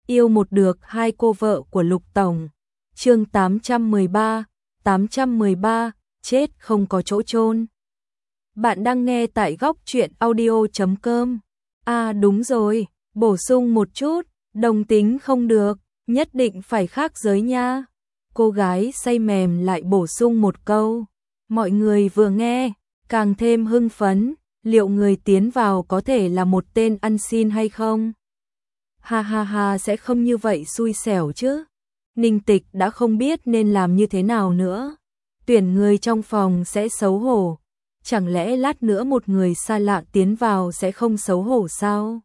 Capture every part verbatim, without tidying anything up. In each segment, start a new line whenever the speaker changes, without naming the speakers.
Yêu một được hai cô vợ của Lục Tổng. Chương tám trăm mười ba, tám trăm mười ba, chết không có chỗ chôn. Bạn đang nghe tại góc truyện audio chấm com. À đúng rồi, bổ sung một chút, đồng tính không được, nhất định phải khác giới nha. Cô gái say mềm lại bổ sung một câu. Mọi người vừa nghe, càng thêm hưng phấn, liệu người tiến vào có thể là một tên ăn xin hay không? Ha ha ha, sẽ không như vậy xui xẻo chứ. Ninh Tịch đã không biết nên làm như thế nào nữa. Tuyển người trong phòng sẽ xấu hổ. Chẳng lẽ lát nữa một người xa lạ tiến vào sẽ không xấu hổ sao?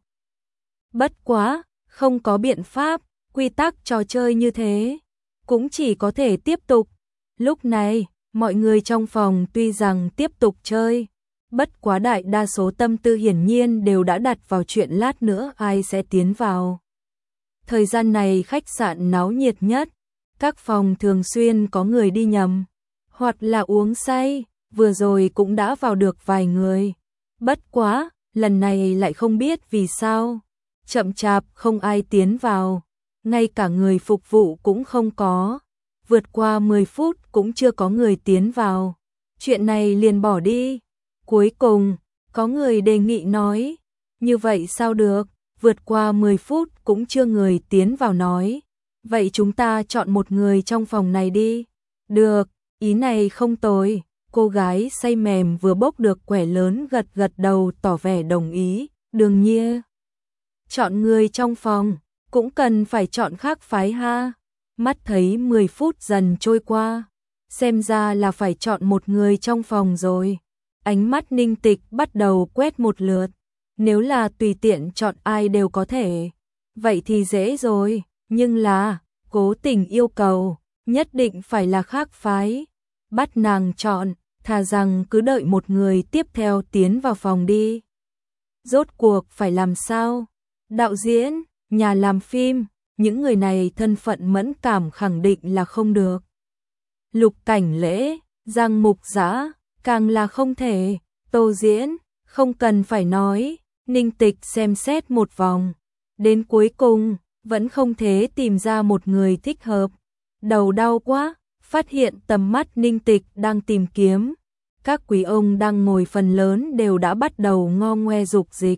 Bất quá, không có biện pháp, quy tắc trò chơi như thế. Cũng chỉ có thể tiếp tục. Lúc này, mọi người trong phòng tuy rằng tiếp tục chơi, bất quá đại đa số tâm tư hiển nhiên đều đã đặt vào chuyện lát nữa ai sẽ tiến vào. Thời gian này khách sạn náo nhiệt nhất, các phòng thường xuyên có người đi nhầm, hoặc là uống say, vừa rồi cũng đã vào được vài người. Bất quá, lần này lại không biết vì sao, chậm chạp không ai tiến vào, ngay cả người phục vụ cũng không có. Vượt qua mười phút cũng chưa có người tiến vào. Chuyện này liền bỏ đi. Cuối cùng, có người đề nghị nói, như vậy sao được, vượt qua mười phút cũng chưa người tiến vào nói. Vậy chúng ta chọn một người trong phòng này đi. Được, ý này không tồi. Cô gái say mềm vừa bốc được quẻ lớn gật gật đầu tỏ vẻ đồng ý. Đương nhiên, chọn người trong phòng, cũng cần phải chọn khác phái ha. Mắt thấy mười phút dần trôi qua, xem ra là phải chọn một người trong phòng rồi. Ánh mắt Ninh Tịch bắt đầu quét một lượt. Nếu là tùy tiện chọn ai đều có thể, vậy thì dễ rồi. Nhưng là, cố tình yêu cầu, nhất định phải là khác phái. Bắt nàng chọn, thà rằng cứ đợi một người tiếp theo tiến vào phòng đi. Rốt cuộc phải làm sao? Đạo diễn, nhà làm phim, những người này thân phận mẫn cảm khẳng định là không được. Lục Cảnh Lễ, Giang Mục Dã, càng là không thể. Tô Diễn, không cần phải nói. Ninh Tịch xem xét một vòng, đến cuối cùng vẫn không thể tìm ra một người thích hợp. Đầu đau quá, phát hiện tầm mắt Ninh Tịch đang tìm kiếm. Các quý ông đang ngồi phần lớn đều đã bắt đầu ngo ngoe dục dịch.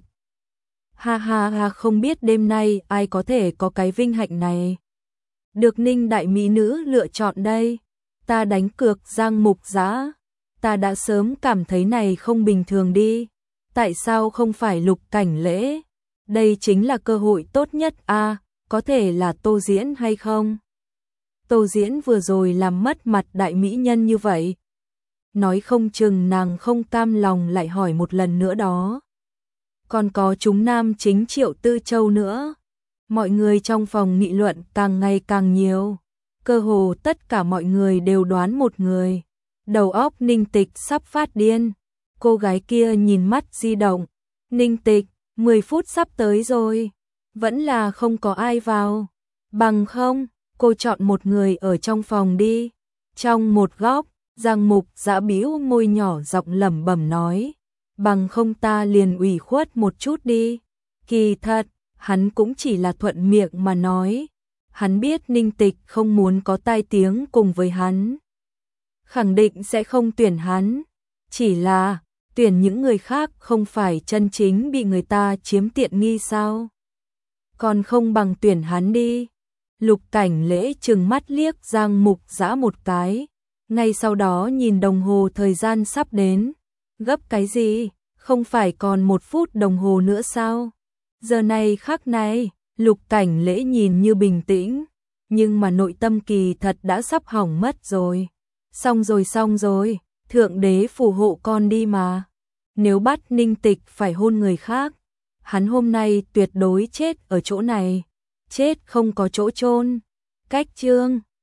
Ha ha ha, không biết đêm nay ai có thể có cái vinh hạnh này. Được Ninh đại mỹ nữ lựa chọn đây. Ta đánh cược Giang Mục Dã. Ta đã sớm cảm thấy này không bình thường đi. Tại sao không phải Lục Cảnh Lễ? Đây chính là cơ hội tốt nhất a, à, có thể là Tô Diễn hay không? Tô Diễn vừa rồi làm mất mặt đại mỹ nhân như vậy. Nói không chừng nàng không cam lòng lại hỏi một lần nữa đó. Còn có chúng nam chính Triệu Tư Châu nữa. Mọi người trong phòng nghị luận càng ngày càng nhiều. Cơ hồ tất cả mọi người đều đoán một người. Đầu óc Ninh Tịch sắp phát điên. Cô gái kia nhìn mắt di động. Ninh Tịch, mười phút sắp tới rồi. Vẫn là không có ai vào. Bằng không, cô chọn một người ở trong phòng đi. Trong một góc, Giang Mục Dã bĩu môi nhỏ giọng lẩm bẩm nói. Bằng không ta liền ủy khuất một chút đi. Kỳ thật, hắn cũng chỉ là thuận miệng mà nói. Hắn biết Ninh Tịch không muốn có tai tiếng cùng với hắn. Khẳng định sẽ không tuyển hắn. Chỉ là, tuyển những người khác không phải chân chính bị người ta chiếm tiện nghi sao? Còn không bằng tuyển hắn đi. Lục Cảnh Lễ trừng mắt liếc Giang Mục Dã một cái. Ngay sau đó nhìn đồng hồ thời gian sắp đến. Gấp cái gì? Không phải còn một phút đồng hồ nữa sao? Giờ này khắc này, Lục Cảnh Lễ nhìn như bình tĩnh. Nhưng mà nội tâm kỳ thật đã sắp hỏng mất rồi. Xong rồi xong rồi, Thượng Đế phù hộ con đi mà. Nếu bắt Ninh Tịch phải hôn người khác, hắn hôm nay tuyệt đối chết ở chỗ này. Chết không có chỗ chôn. Cách chương